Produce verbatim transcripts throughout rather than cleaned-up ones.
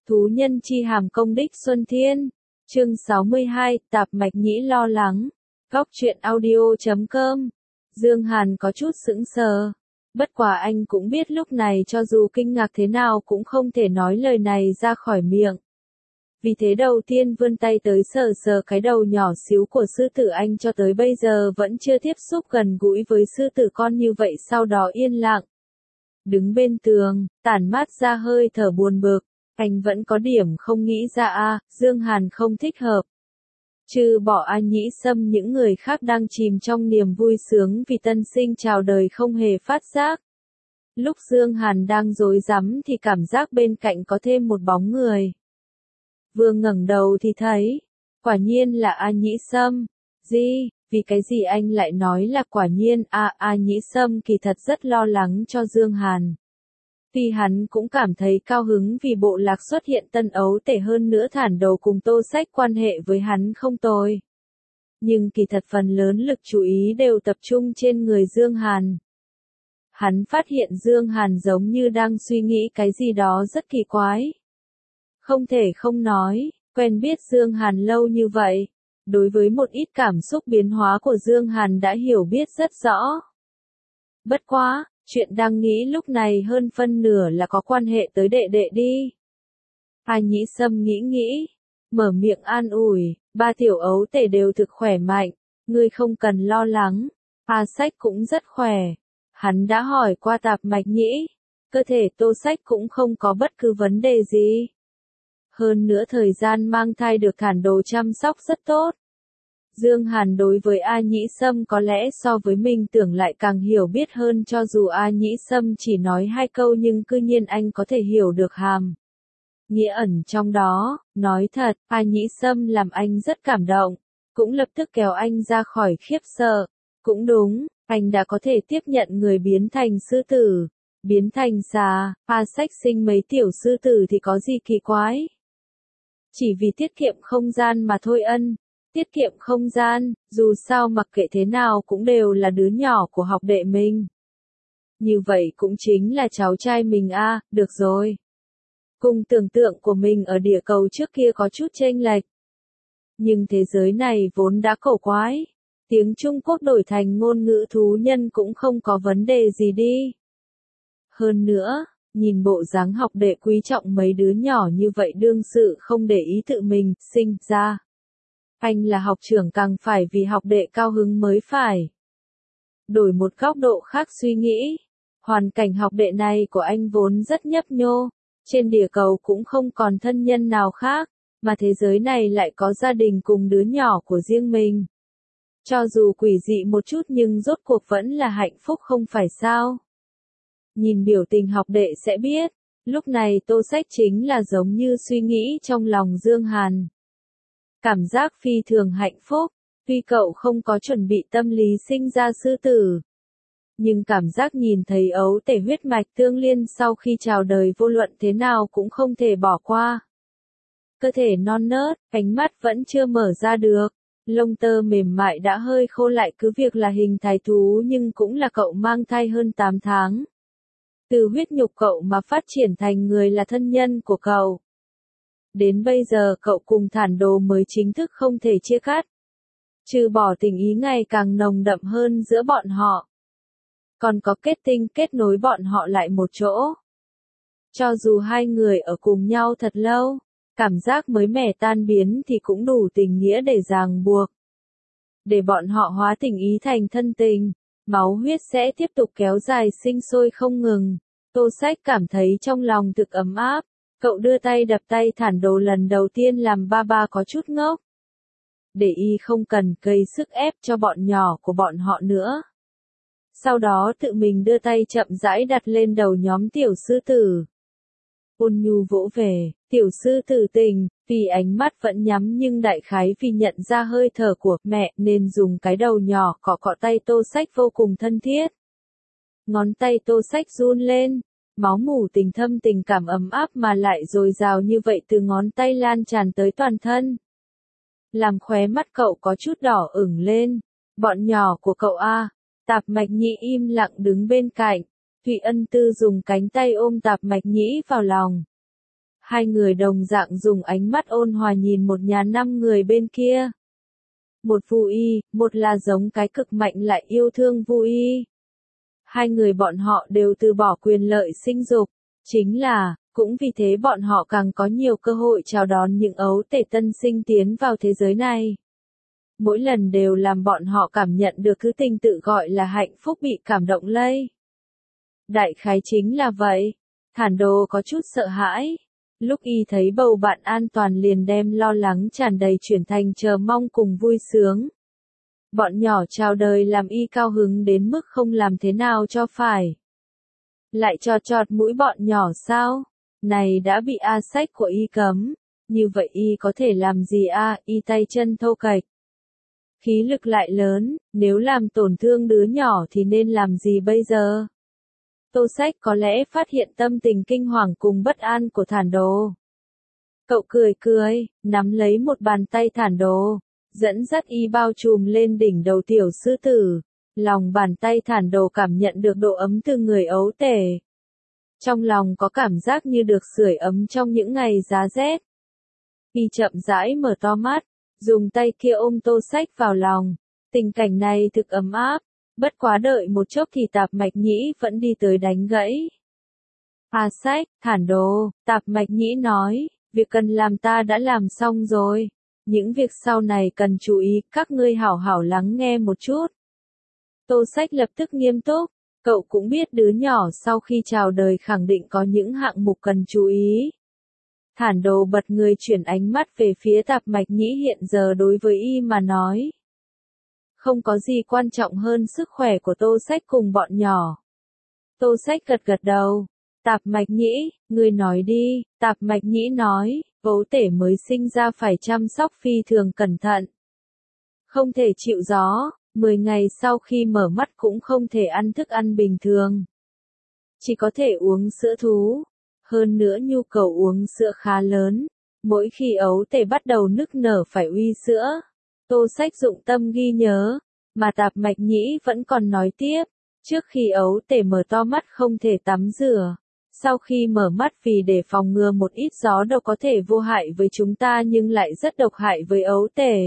Thú nhân chi hàm công đích Xuân Thiên. Chương sáu mươi hai, Tạp Mạch Nhĩ lo lắng. Góc truyện audio chấm com. Dương Hàn có chút sững sờ. Bất quá anh cũng biết lúc này cho dù kinh ngạc thế nào cũng không thể nói lời này ra khỏi miệng. Vì thế đầu tiên vươn tay tới sờ sờ cái đầu nhỏ xíu của sư tử anh, cho tới bây giờ vẫn chưa tiếp xúc gần gũi với sư tử con như vậy, sau đó yên lặng. Đứng bên tường, tản mát ra hơi thở buồn bực. Anh vẫn có điểm không nghĩ ra a, Dương Hàn không thích hợp. Trừ bỏ A Nhĩ Sâm, những người khác đang chìm trong niềm vui sướng vì tân sinh chào đời không hề phát giác. Lúc Dương Hàn đang rối rắm thì cảm giác bên cạnh có thêm một bóng người. Vừa ngẩng đầu thì thấy, quả nhiên là A Nhĩ Sâm. Gì, vì cái gì anh lại nói là quả nhiên? A A Nhĩ Sâm kỳ thật rất lo lắng cho Dương Hàn. Tuy hắn cũng cảm thấy cao hứng vì bộ lạc xuất hiện tân ấu tể, hơn nữa Thản Đồ cùng Tô Sách quan hệ với hắn không tồi. Nhưng kỳ thật phần lớn lực chú ý đều tập trung trên người Dương Hàn. Hắn phát hiện Dương Hàn giống như đang suy nghĩ cái gì đó rất kỳ quái. Không thể không nói, quen biết Dương Hàn lâu như vậy, đối với một ít cảm xúc biến hóa của Dương Hàn đã hiểu biết rất rõ. Bất quá, chuyện đang nghĩ lúc này hơn phân nửa là có quan hệ tới đệ đệ đi. A Nhĩ Sâm nghĩ nghĩ, mở miệng an ủi, ba tiểu ấu tể đều thực khỏe mạnh, ngươi không cần lo lắng. A Sách cũng rất khỏe. Hắn đã hỏi qua Tạp Mạch Nhĩ, cơ thể Tô Sách cũng không có bất cứ vấn đề gì. Hơn nữa thời gian mang thai được Thản Đồ chăm sóc rất tốt. Dương Hàn đối với A Nhĩ Sâm có lẽ so với mình tưởng lại càng hiểu biết hơn, cho dù A Nhĩ Sâm chỉ nói hai câu nhưng cư nhiên anh có thể hiểu được hàm nghĩa ẩn trong đó. Nói thật, A Nhĩ Sâm làm anh rất cảm động, cũng lập tức kéo anh ra khỏi khiếp sợ. Cũng đúng, anh đã có thể tiếp nhận người biến thành sư tử, biến thành xà. A Sách sinh mấy tiểu sư tử thì có gì kỳ quái. Chỉ vì tiết kiệm không gian mà thôi ân. Tiết kiệm không gian, dù sao mặc kệ thế nào cũng đều là đứa nhỏ của học đệ mình. Như vậy cũng chính là cháu trai mình a, à, được rồi. Cùng tưởng tượng của mình ở địa cầu trước kia có chút chênh lệch. Nhưng thế giới này vốn đã cổ quái. Tiếng Trung Quốc đổi thành ngôn ngữ thú nhân cũng không có vấn đề gì đi. Hơn nữa, nhìn bộ dáng học đệ quý trọng mấy đứa nhỏ như vậy, đương sự không để ý tự mình sinh ra. Anh là học trưởng càng phải vì học đệ cao hứng mới phải. Đổi một góc độ khác suy nghĩ, hoàn cảnh học đệ này của anh vốn rất nhấp nhô, trên địa cầu cũng không còn thân nhân nào khác, mà thế giới này lại có gia đình cùng đứa nhỏ của riêng mình. Cho dù quỷ dị một chút nhưng rốt cuộc vẫn là hạnh phúc không phải sao? Nhìn biểu tình học đệ sẽ biết, lúc này Tô Sách chính là giống như suy nghĩ trong lòng Dương Hàn. Cảm giác phi thường hạnh phúc, tuy cậu không có chuẩn bị tâm lý sinh ra sư tử. Nhưng cảm giác nhìn thấy ấu tể huyết mạch tương liên sau khi chào đời vô luận thế nào cũng không thể bỏ qua. Cơ thể non nớt, ánh mắt vẫn chưa mở ra được, lông tơ mềm mại đã hơi khô lại, cứ việc là hình thái thú nhưng cũng là cậu mang thai hơn tám tháng. Từ huyết nhục cậu mà phát triển thành người là thân nhân của cậu. Đến bây giờ cậu cùng Thản Đồ mới chính thức không thể chia cắt. Trừ bỏ tình ý ngày càng nồng đậm hơn giữa bọn họ, còn có kết tinh kết nối bọn họ lại một chỗ. Cho dù hai người ở cùng nhau thật lâu, cảm giác mới mẻ tan biến thì cũng đủ tình nghĩa để ràng buộc. Để bọn họ hóa tình ý thành thân tình, máu huyết sẽ tiếp tục kéo dài sinh sôi không ngừng. Tô Sách cảm thấy trong lòng thực ấm áp. Cậu đưa tay đập tay Thản Đồ lần đầu tiên làm ba ba có chút ngốc. Để y không cần gây sức ép cho bọn nhỏ của bọn họ nữa. Sau đó tự mình đưa tay chậm rãi đặt lên đầu nhóm tiểu sư tử. Ôn nhu vỗ về, tiểu sư tử tình, vì ánh mắt vẫn nhắm nhưng đại khái vì nhận ra hơi thở của mẹ nên dùng cái đầu nhỏ cọ cọ tay Tô Sách vô cùng thân thiết. Ngón tay Tô Sách run lên. Máu mủ tình thâm, tình cảm ấm áp mà lại dồi dào như vậy từ ngón tay lan tràn tới toàn thân. Làm khóe mắt cậu có chút đỏ ửng lên. Bọn nhỏ của cậu a. Tạp Mạch Nhĩ im lặng đứng bên cạnh. Thụy Ân Tư dùng cánh tay ôm Tạp Mạch Nhĩ vào lòng. Hai người đồng dạng dùng ánh mắt ôn hòa nhìn một nhà năm người bên kia. Một Vu Y, một là giống cái cực mạnh lại yêu thương Vu Y. Hai người bọn họ đều từ bỏ quyền lợi sinh dục, chính là, cũng vì thế bọn họ càng có nhiều cơ hội chào đón những ấu tể tân sinh tiến vào thế giới này. Mỗi lần đều làm bọn họ cảm nhận được thứ tình tự gọi là hạnh phúc bị cảm động lây. Đại khái chính là vậy. Thản Đồ có chút sợ hãi. Lúc y thấy bầu bạn an toàn liền đem lo lắng tràn đầy chuyển thành chờ mong cùng vui sướng. Bọn nhỏ chào đời làm y cao hứng đến mức không làm thế nào cho phải. Lại chọt chọt mũi bọn nhỏ sao? Này đã bị A Sách của y cấm. Như vậy y có thể làm gì a? Y tay chân thô kệch. Khí lực lại lớn, nếu làm tổn thương đứa nhỏ thì nên làm gì bây giờ? Tô Sách có lẽ phát hiện tâm tình kinh hoàng cùng bất an của Thản Đồ. Cậu cười cười, nắm lấy một bàn tay Thản Đồ, dẫn dắt y bao trùm lên đỉnh đầu tiểu sư tử. Lòng bàn tay Thản Đồ cảm nhận được độ ấm từ người ấu tể. Trong lòng có cảm giác như được sưởi ấm trong những ngày giá rét. Y chậm rãi mở to mắt, dùng tay kia ôm Tô Sách vào lòng. Tình cảnh này thực ấm áp. Bất quá đợi một chốc thì Tạp Mạch Nhĩ vẫn đi tới đánh gãy. A Sách, Thản Đồ, Tạp Mạch Nhĩ nói, việc cần làm ta đã làm xong rồi. Những việc sau này cần chú ý, các ngươi hảo hảo lắng nghe một chút. Tô Sách lập tức nghiêm túc, cậu cũng biết đứa nhỏ sau khi chào đời khẳng định có những hạng mục cần chú ý. Thản Đồ bật người chuyển ánh mắt về phía Tạp Mạch Nhĩ hiện giờ đối với y mà nói. Không có gì quan trọng hơn sức khỏe của Tô Sách cùng bọn nhỏ. Tô Sách gật gật đầu. Tạp Mạch Nhĩ, ngươi nói đi. Tạp Mạch Nhĩ nói, ấu tể mới sinh ra phải chăm sóc phi thường cẩn thận. Không thể chịu gió, mười ngày sau khi mở mắt cũng không thể ăn thức ăn bình thường. Chỉ có thể uống sữa thú. Hơn nữa nhu cầu uống sữa khá lớn. Mỗi khi ấu tể bắt đầu nức nở phải uy sữa. Tô Sách dụng tâm ghi nhớ, mà Tạp Mạch Nhĩ vẫn còn nói tiếp, trước khi ấu tể mở to mắt không thể tắm rửa, sau khi mở mắt vì để phòng ngừa một ít gió độc có thể vô hại với chúng ta nhưng lại rất độc hại với ấu tể.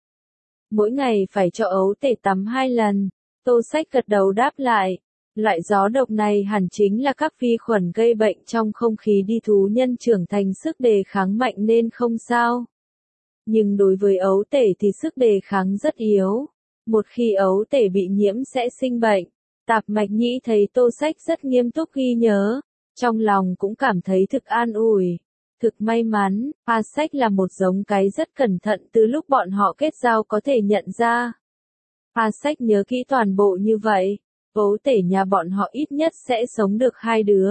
Mỗi ngày phải cho ấu tể tắm hai lần, Tô Sách gật đầu đáp lại, loại gió độc này hẳn chính là các vi khuẩn gây bệnh trong không khí đi thú nhân trưởng thành sức đề kháng mạnh nên không sao. Nhưng đối với ấu tể thì sức đề kháng rất yếu. Một khi ấu tể bị nhiễm sẽ sinh bệnh. Tạp Mạch Nhĩ thấy Tô Sách rất nghiêm túc ghi nhớ. Trong lòng cũng cảm thấy thực an ủi. Thực may mắn, A Sách là một giống cái rất cẩn thận từ lúc bọn họ kết giao có thể nhận ra. A Sách nhớ kỹ toàn bộ như vậy. Ấu tể nhà bọn họ ít nhất sẽ sống được hai đứa.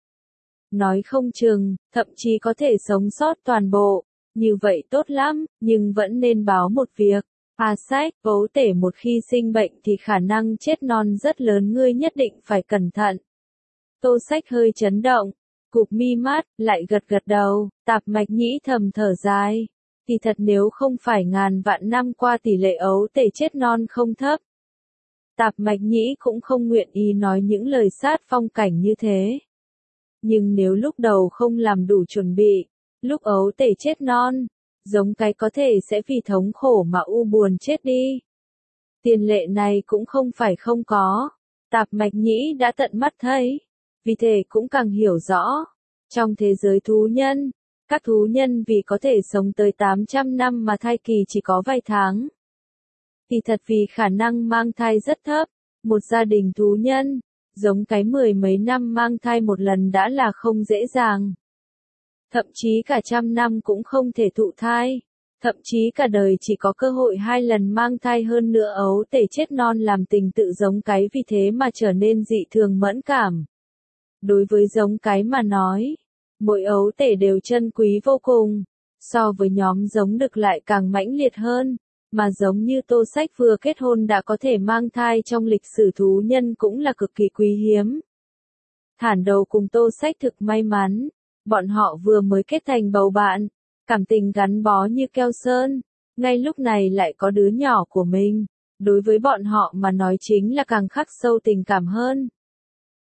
Nói không chừng, thậm chí có thể sống sót toàn bộ. Như vậy tốt lắm, nhưng vẫn nên báo một việc. A Sách, ấu tể một khi sinh bệnh thì khả năng chết non rất lớn ngươi nhất định phải cẩn thận. Tô Sách hơi chấn động, cụp mi mắt, lại gật gật đầu, Tạp Mạch Nhĩ thầm thở dài. Thì thật nếu không phải ngàn vạn năm qua tỷ lệ ấu tể chết non không thấp. Tạp Mạch Nhĩ cũng không nguyện ý nói những lời sát phong cảnh như thế. Nhưng nếu lúc đầu không làm đủ chuẩn bị, lúc ấu tể chết non, giống cái có thể sẽ vì thống khổ mà u buồn chết đi. Tiền lệ này cũng không phải không có. Tạp Mạch Nhĩ đã tận mắt thấy. Vì thế cũng càng hiểu rõ. Trong thế giới thú nhân, các thú nhân vì có thể sống tới tám trăm năm mà thai kỳ chỉ có vài tháng. Thì thật vì khả năng mang thai rất thấp. Một gia đình thú nhân, giống cái mười mấy năm mang thai một lần đã là không dễ dàng. Thậm chí cả trăm năm cũng không thể thụ thai. Thậm chí cả đời chỉ có cơ hội hai lần mang thai hơn nữa ấu tể chết non làm tình tự giống cái vì thế mà trở nên dị thường mẫn cảm. Đối với giống cái mà nói, mỗi ấu tể đều chân quý vô cùng. So với nhóm giống đực lại càng mãnh liệt hơn. Mà giống như Tô Sách vừa kết hôn đã có thể mang thai trong lịch sử thú nhân cũng là cực kỳ quý hiếm. Thản Đồ cùng Tô Sách thực may mắn. Bọn họ vừa mới kết thành bầu bạn, cảm tình gắn bó như keo sơn, ngay lúc này lại có đứa nhỏ của mình, đối với bọn họ mà nói chính là càng khắc sâu tình cảm hơn.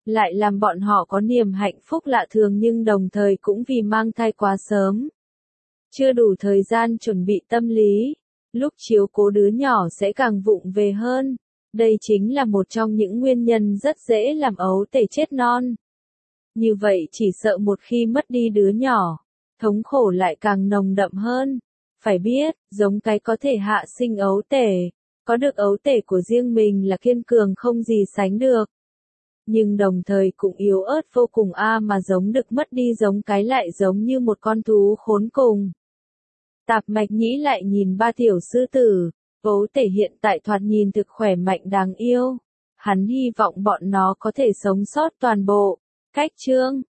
lại làm bọn họ có niềm hạnh phúc lạ thường nhưng đồng thời cũng vì mang thai quá sớm. Chưa đủ thời gian chuẩn bị tâm lý, lúc chiếu cố đứa nhỏ sẽ càng vụng về hơn. Đây chính là một trong những nguyên nhân rất dễ làm ấu tể chết non. Như vậy chỉ sợ một khi mất đi đứa nhỏ, thống khổ lại càng nồng đậm hơn. Phải biết, giống cái có thể hạ sinh ấu tể, có được ấu tể của riêng mình là kiên cường không gì sánh được. Nhưng đồng thời cũng yếu ớt vô cùng a mà giống đực mất đi giống cái lại giống như một con thú khốn cùng. Tạp Mạch Nhĩ lại nhìn ba tiểu sư tử, ấu tể hiện tại thoạt nhìn thực khỏe mạnh đáng yêu. Hắn hy vọng bọn nó có thể sống sót toàn bộ. Cách chương